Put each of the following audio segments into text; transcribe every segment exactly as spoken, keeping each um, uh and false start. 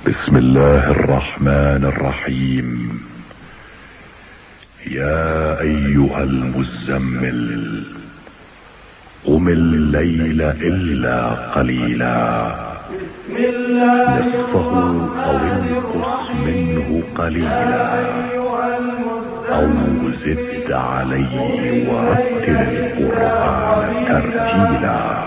بسم الله الرحمن الرحيم. يا ايها المزمل قم الليل الا قليلا نصفه او انقص منه قليلا او زد عليه ورتل القرآن ترتيلا.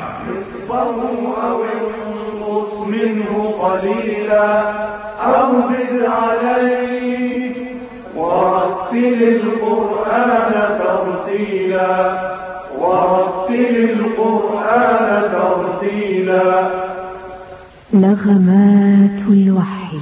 منه قليلا أو زد عليه ورتل القرآن ترتيلا ورتل القرآن ترتيلا. نغمات الوحي.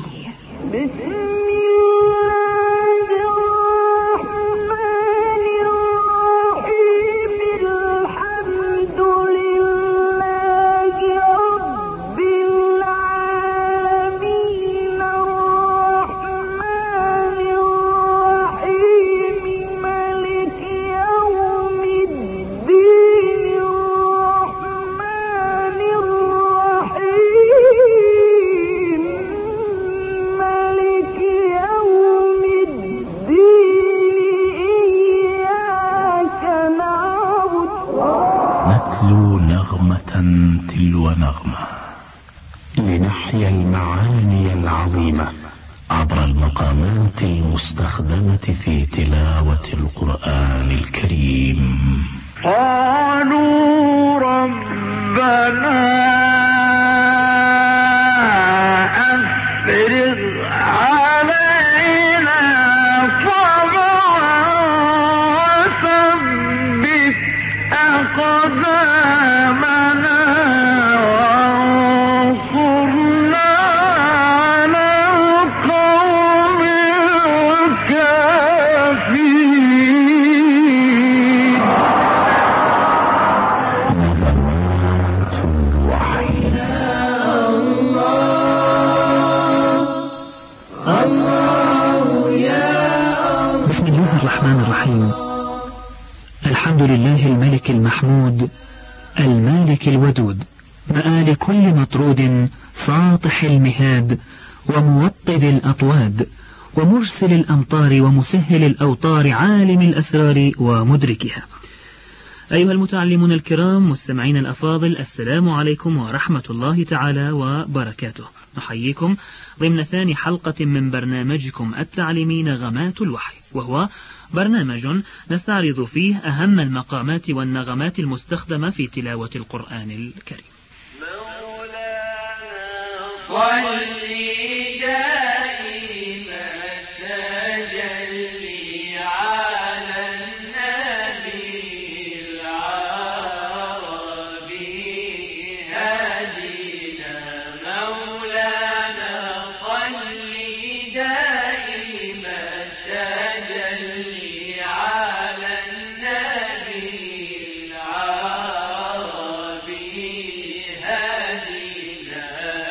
تلو نغمة لنحيا المعاني العظيمة عبر المقامات المستخدمة في تلاوة القرآن الكريم. قالوا ربنا أفرغ علينا صبرا وثبت أقدامنا وانصرنا على القوم الكافرين. نغمات الوحي. الله يا بسم الله الرحمن الرحيم. الحمد لله الملك المحمود المالك الودود، مآل كل مطرود ساطح المهاد وموطد الأطواد ومرسل الأمطار ومسهل الأوطار عالم الأسرار ومدركها. أيها المتعلمون الكرام مستمعين الأفاضل، السلام عليكم ورحمة الله تعالى وبركاته. نحييكم ضمن ثاني حلقة من برنامجكم التعليمي نغمات الوحي، وهو برنامج نستعرض فيه أهم المقامات والنغمات المستخدمة في تلاوة القرآن الكريم. مولانا صلي دائما تجلي على النبي العربي هدينا. مولانا صلي دائما تجلي على النبي العربي هدينا.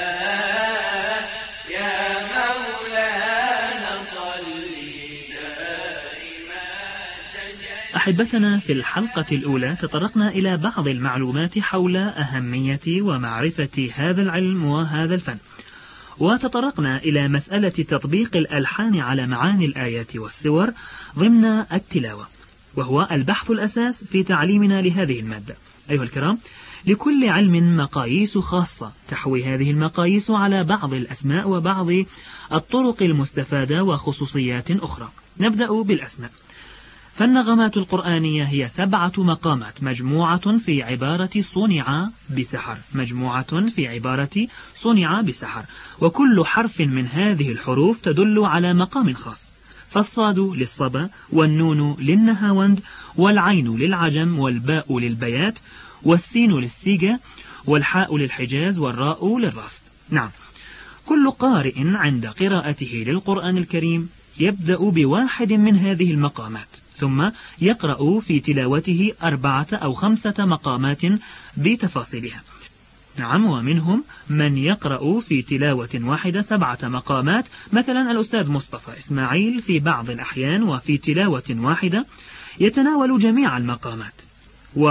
يا مولانا صلي دائما تجلي. أحبتنا، في الحلقة الأولى تطرقنا إلى بعض المعلومات حول أهمية ومعرفة هذا العلم وهذا الفن، وتطرقنا إلى مسألة تطبيق الألحان على معاني الآيات والسور ضمن التلاوة، وهو البحث الأساس في تعليمنا لهذه المادة. أيها الكرام، لكل علم مقاييس خاصة تحوي هذه المقاييس على بعض الأسماء وبعض الطرق المستفادة وخصوصيات أخرى. نبدأ بالأسماء. فالنغمات القرآنية هي سبعة مقامات مجموعة في عبارة صنع بسحر مجموعة في عبارة صنع بسحر وكل حرف من هذه الحروف تدل على مقام خاص. فالصاد للصبا، والنون للنهاوند، والعين للعجم، والباء للبيات، والسين للسيجا، والحاء للحجاز، والراء للرصد. نعم، كل قارئ عند قراءته للقرآن الكريم يبدأ بواحد من هذه المقامات، ثم يقرأ في تلاوته أربعة أو خمسة مقامات بتفاصيلها. نعم، ومنهم من يقرأ في تلاوة واحدة سبعة مقامات، مثلا الأستاذ مصطفى إسماعيل في بعض الأحيان وفي تلاوة واحدة يتناول جميع المقامات.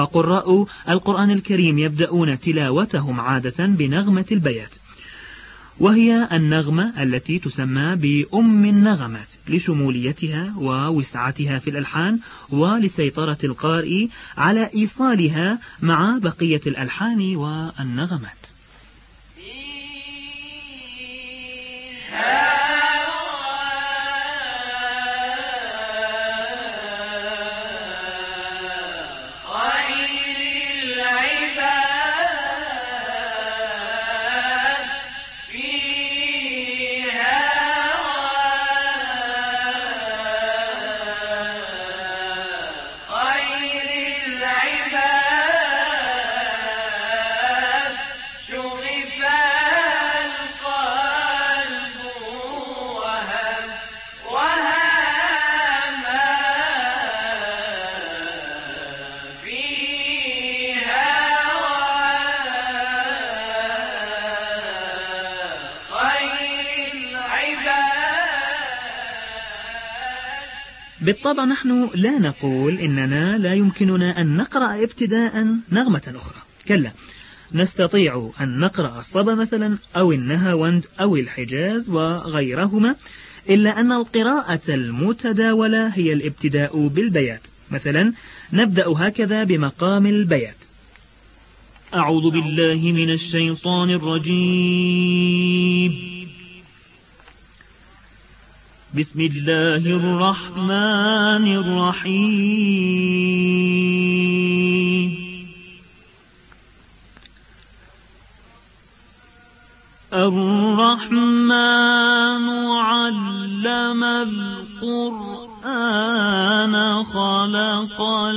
وقراء القرآن الكريم يبدأون تلاوتهم عادة بنغمة البيات. وهي النغمة التي تسمى بأم النغمات لشموليتها ووسعتها في الألحان ولسيطرة القارئ على إيصالها مع بقية الألحان والنغمات. بالطبع نحن لا نقول إننا لا يمكننا أن نقرأ ابتداء نغمة أخرى، كلا، نستطيع أن نقرأ الصبا مثلا أو النهاوند أو الحجاز وغيرهما، إلا أن القراءة المتداولة هي الابتداء بالبيات. مثلا نبدأ هكذا بمقام البيات: أعوذ بالله من الشيطان الرجيم، بسم الله الرحمن الرحيم، الرحمن علم القرآن خلق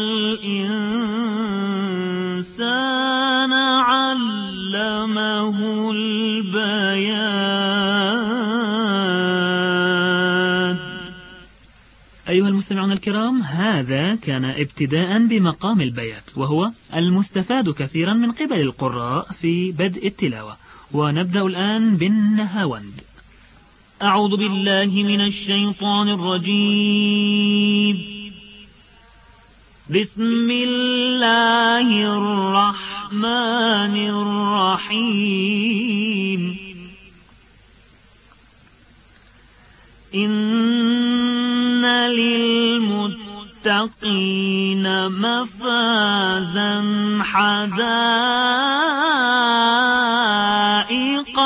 الإنسان علمه البيان. أيها المستمعون الكرام، هذا كان ابتداء بمقام البيات، وهو المستفاد كثيرا من قبل القراء في بدء التلاوة. ونبدأ الآن بالنهاوند. أعوذ بالله من الشيطان الرجيم، بسم الله الرحمن الرحيم، إن للمتقين مفازا حدائق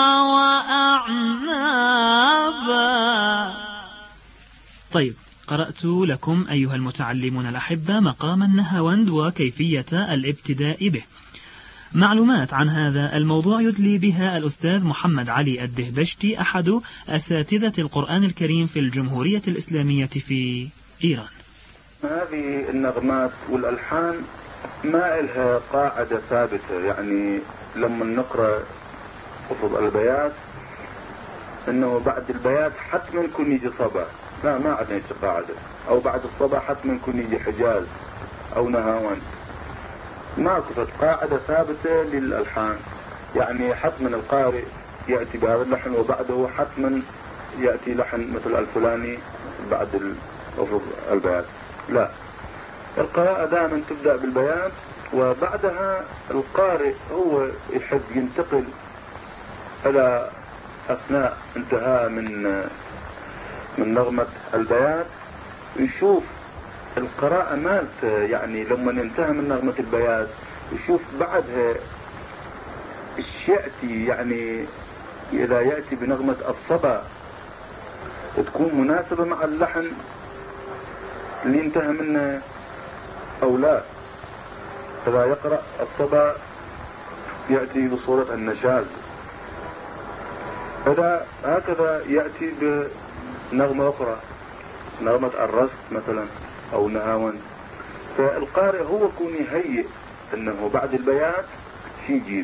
وأعنابا. طيب، قرأت لكم أيها المتعلمون الأحبة مقام النهاوند وكيفية الابتداء به. معلومات عن هذا الموضوع يدلي بها الأستاذ محمد علي الدهبشتي، أحد أساتذة القرآن الكريم في الجمهورية الإسلامية في إيران. هذه النغمات والألحان ما إلها قاعدة ثابتة، يعني لما نقرأ قصد البيات إنه بعد البيات حتما يكون يجي صبا، لا، ما عندنا يجي قاعدة، أو بعد الصبا حتما يكون يجي حجاز أو نهاوند، ما كفت قاعدة ثابتة للألحان، يعني حتما القارئ يأتي بهذا اللحن وبعده حتما يأتي لحن مثل الفلاني بعد البيات، لا، القراءة دائما تبدأ بالبيات وبعدها القارئ هو يحب ينتقل إلى أثناء انتهاء من من نغمة البيات يشوف القراءة مالت، يعني لما ننتهي من نغمة البيات يشوف بعدها ايش يأتي، يعني إذا يأتي بنغمة الصبا تكون مناسبة مع اللحن اللي انتهى منه أو لا. إذا يقرأ الصبا يأتي بصورة النشاز، إذا هكذا يأتي بنغمة أخرى، نغمة الرست مثلا أو نهاوند، فالقارئ هو يكون يهيئ أنه بعد البيات شي يجيب.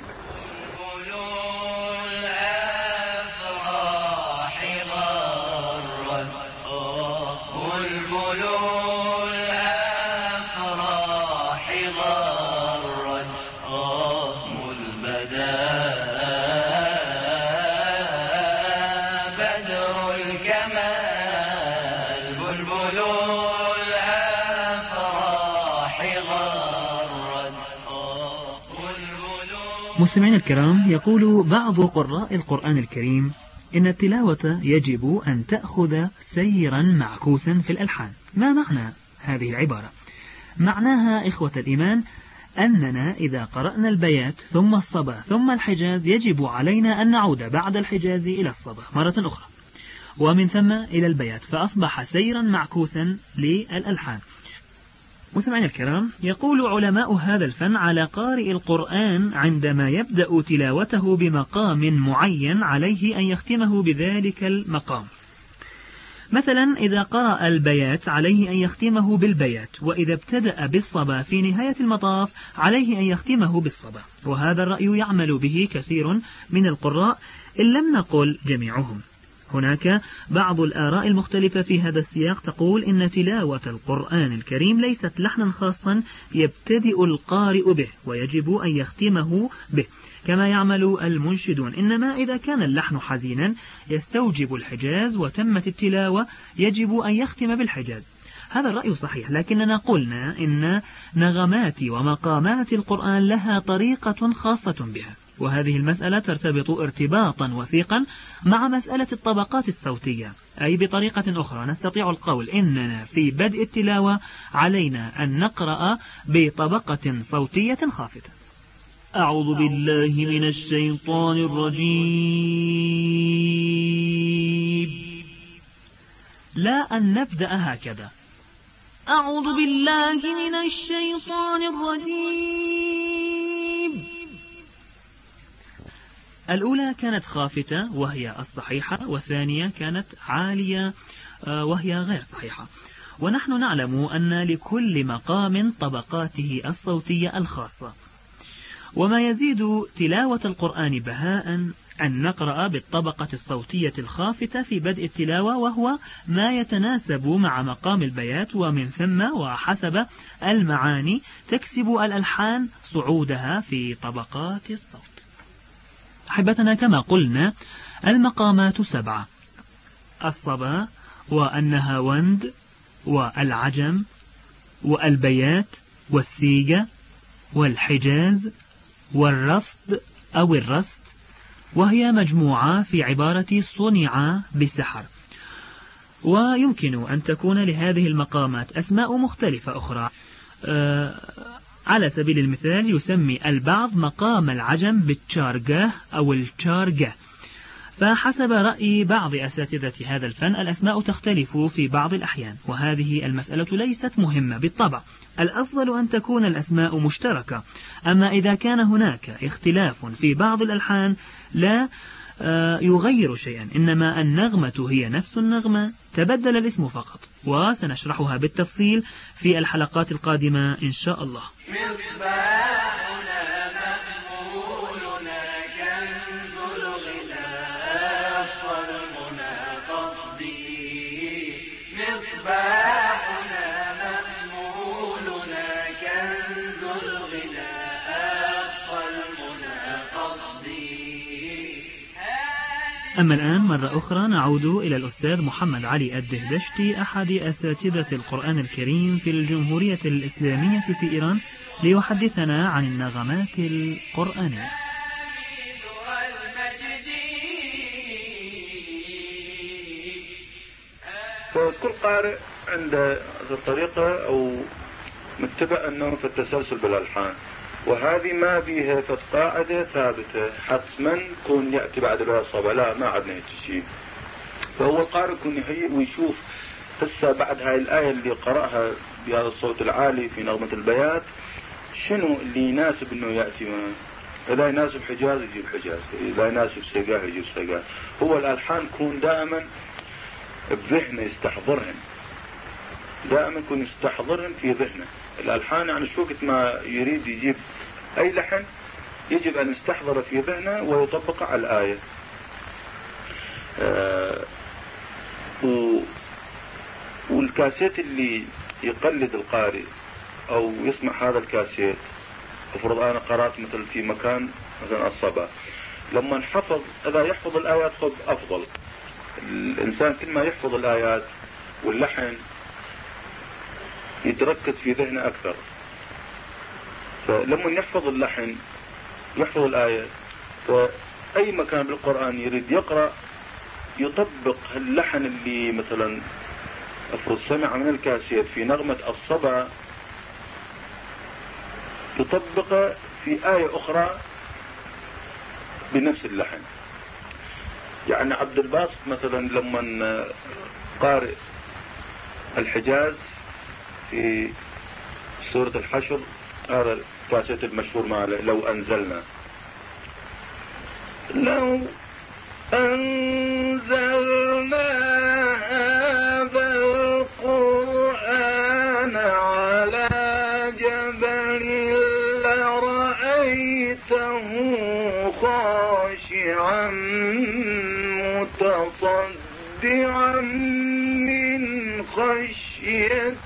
مستمعينا الكرام، يقول بعض قراء القرآن الكريم إن التلاوة يجب أن تأخذ سيرا معكوسا في الألحان. ما معنى هذه العبارة؟ معناها إخوة الإيمان أننا إذا قرأنا البيات ثم الصبا ثم الحجاز يجب علينا أن نعود بعد الحجاز إلى الصبا مرة أخرى، ومن ثم إلى البيات، فأصبح سيرا معكوسا للألحان. مستمعينا الكرام، يقول علماء هذا الفن على قارئ القرآن عندما يبدأ تلاوته بمقام معين عليه أن يختمه بذلك المقام. مثلا إذا قرأ البيات عليه أن يختمه بالبيات، وإذا ابتدأ بالصبا في نهاية المطاف عليه أن يختمه بالصبا. وهذا الرأي يعمل به كثير من القراء إن لم نقل جميعهم. هناك بعض الآراء المختلفة في هذا السياق تقول إن تلاوة القرآن الكريم ليست لحنا خاصا يبتدئ القارئ به ويجب أن يختمه به كما يعمل المنشدون، إنما إذا كان اللحن حزينا يستوجب الحجاز وتمت التلاوة يجب أن يختم بالحجاز. هذا الرأي صحيح، لكننا قلنا إن نغمات ومقامات القرآن لها طريقة خاصة بها، وهذه المسألة ترتبط ارتباطا وثيقا مع مسألة الطبقات الصوتية، أي بطريقة أخرى نستطيع القول إننا في بدء التلاوة علينا أن نقرأ بطبقة صوتية خافتة. أعوذ بالله من الشيطان الرجيم، لا أن نبدأ هكذا أعوذ بالله من الشيطان الرجيم. الأولى كانت خافتة وهي الصحيحة، والثانية كانت عالية وهي غير صحيحة. ونحن نعلم أن لكل مقام طبقاته الصوتية الخاصة، وما يزيد تلاوة القرآن بهاء أن نقرأ بالطبقة الصوتية الخافتة في بدء التلاوة، وهو ما يتناسب مع مقام البيات، ومن ثم وحسب المعاني تكسب الألحان صعودها في طبقات الصوت. أحبتنا، كما قلنا المقامات سبعة: الصبا والنهاوند والعجم والبيات والسيجة والحجاز والرصد أو الرصد، وهي مجموعة في عبارة صنع بسحر. ويمكن أن تكون لهذه المقامات أسماء مختلفة أخرى. أه على سبيل المثال يسمي البعض مقام العجم بالتشارجاه أو التشارجة، فحسب رأي بعض أساتذة هذا الفن الأسماء تختلف في بعض الأحيان، وهذه المسألة ليست مهمة بالطبع. الأفضل أن تكون الأسماء مشتركة، أما إذا كان هناك اختلاف في بعض الألحان لا يغير شيئا، إنما النغمة هي نفس النغمة، تبدل الاسم فقط، وسنشرحها بالتفصيل في الحلقات القادمة إن شاء الله. أما الآن مرة أخرى نعود إلى الأستاذ محمد علي الدهدشتي، أحد أساتذة القرآن الكريم في الجمهورية الإسلامية في إيران، ليحدثنا عن النغمات القرآنية. فكل قارئ عنده طريقة أو متبع أنه في التسلسل بالألحان، وهذه ما بيها قاعدة ثابتة حتما كون يأتي بعد بها الصبا، لا ما عدنا هيك شيء. فهو القارئ يكون يهيئ ويشوف هسه بعد هاي الآية اللي قرأها بهذا الصوت العالي في نغمة البيات شنو اللي يناسب انه يأتي معه. إذا يناسب حجاز يجيب حجاز، إذا يناسب سقاه يجيب سقاه. هو الألحان كون دائما بذهنه يستحضرهن، دائما يكون يستحضرهن في ذهنه. الألحان يعني شو وقت ما يريد يجيب أي لحن يجب أن يستحضر في ذهنه ويطبق على الآية. آه و والكاسيت اللي يقلد القارئ أو يسمع هذا الكاسيت، افرض أنا قرأت مثل في مكان مثلا الصبا، لما نحفظ إذا يحفظ الآيات خذ أفضل. الإنسان كل ما يحفظ الآيات واللحن يتركز في ذهنه أكثر. فلما يحفظ اللحن يحفظ الآية، فأي مكان بالقرآن يريد يقرأ يطبق اللحن اللي مثلا افرض سمع من الكاسيت في نغمة الصبا، يطبق في آية أخرى بنفس اللحن. يعني عبد الباسط مثلا لما قارئ الحجاز في سورة الحشر، هذا الكاسيت المشهور مع لو أنزلنا، لو أنزلنا هذا القرآن على جبل لرأيته خاشعا متصدعا من خشية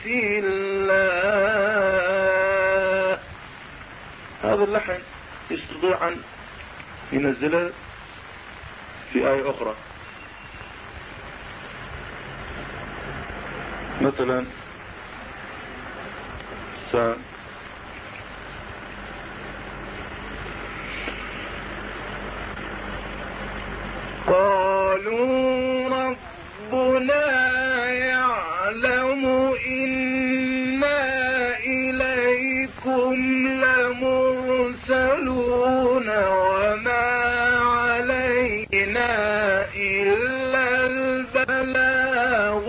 الله. هذا اللحن يستطيع أن ينزله في آية أخرى، مثلا س قالوا ربنا يعلم إنا إليكم لمرسلون وما علينا إلا البلاغ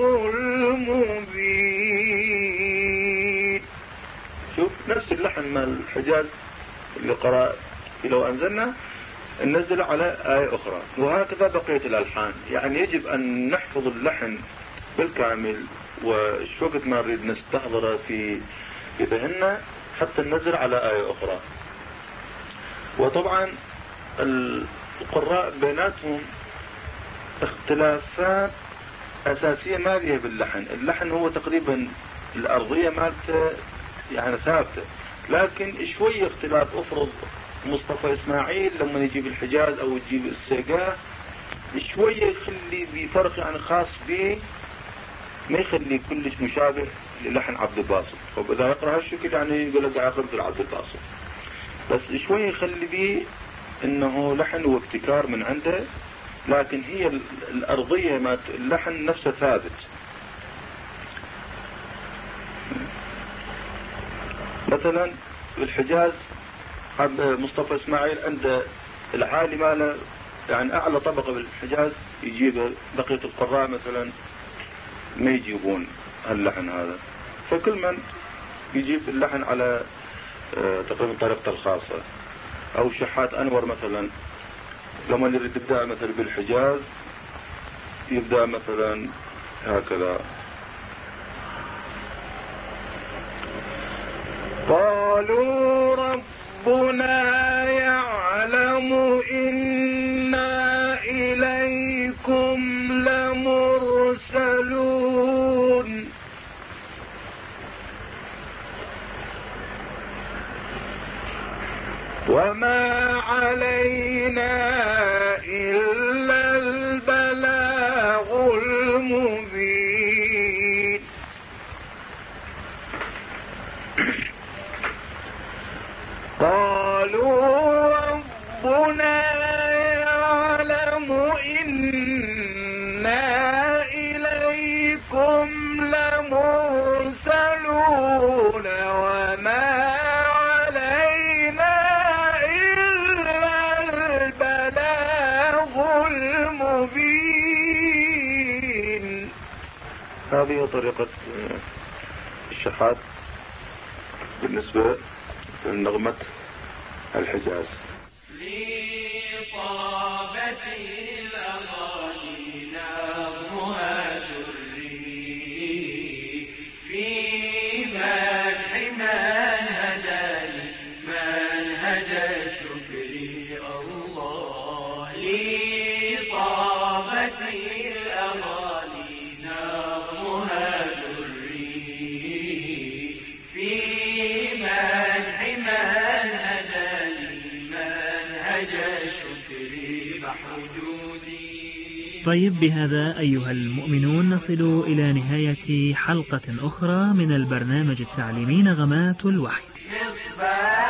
المبين. شوف نفس اللحن مال الحجاز اللي قرأ لو أنزلنا ننزل على آية أخرى، وهكذا بقية الألحان. يعني يجب أن نحفظ اللحن بالكامل، وش وقت ما نريد نستحضره في في ذهننا حتى ننزل على آية أخرى. وطبعا القراء بيناتهم اختلافات أساسية ما فيها باللحن. اللحن هو تقريبا الأرضية مالته يعني ثابتة، لكن شوية اختلاف. أفرض مصطفى إسماعيل لما يجيب الحجاز أو يجيب السيقاه شوية يخلي بفرق يعني خاص به، ما يخلي كلش مشابه للحن عبد الباسط. وإذا يقرأ هالشكل يعني يقول لك قاعد يقرأ عبد الباسط، بس شوية يخلي به إنه لحن وابتكار من عنده، لكن هي الأرضية ما اللحن نفسه ثابت. مثلا الحجاز مصطفى إسماعيل عند العالي ماله يعني أعلى طبقة بالحجاز يجيب، بقية القراء مثلا ما يجيبون هاللحن هذا، فكل من يجيب اللحن على تقريبا طريقته الخاصة. أو شحات أنور مثلا لما يريد يبدأ مثلا بالحجاز يبدأ مثلا هكذا: قالوا ربنا يعلم إنا إليكم لمرسلون وما علينا إلا البلاغ المبين. قالوا ربنا يعلم إنا إليكم لمرسلون وما علينا إلا البلاغ المبين. هذه طريقة الشحات بالنسبة لنغمة الحجاز. لطابة الأغاني نغمها دري في مدح من هداني منهج شكري الله. لطابة الأغاني نغمها دري في مدح من هداني منهج شكري محدودي. طيب، بهذا أيها المؤمنون نصل إلى نهاية حلقة أخرى من البرنامج التعليمي نغمات الوحي.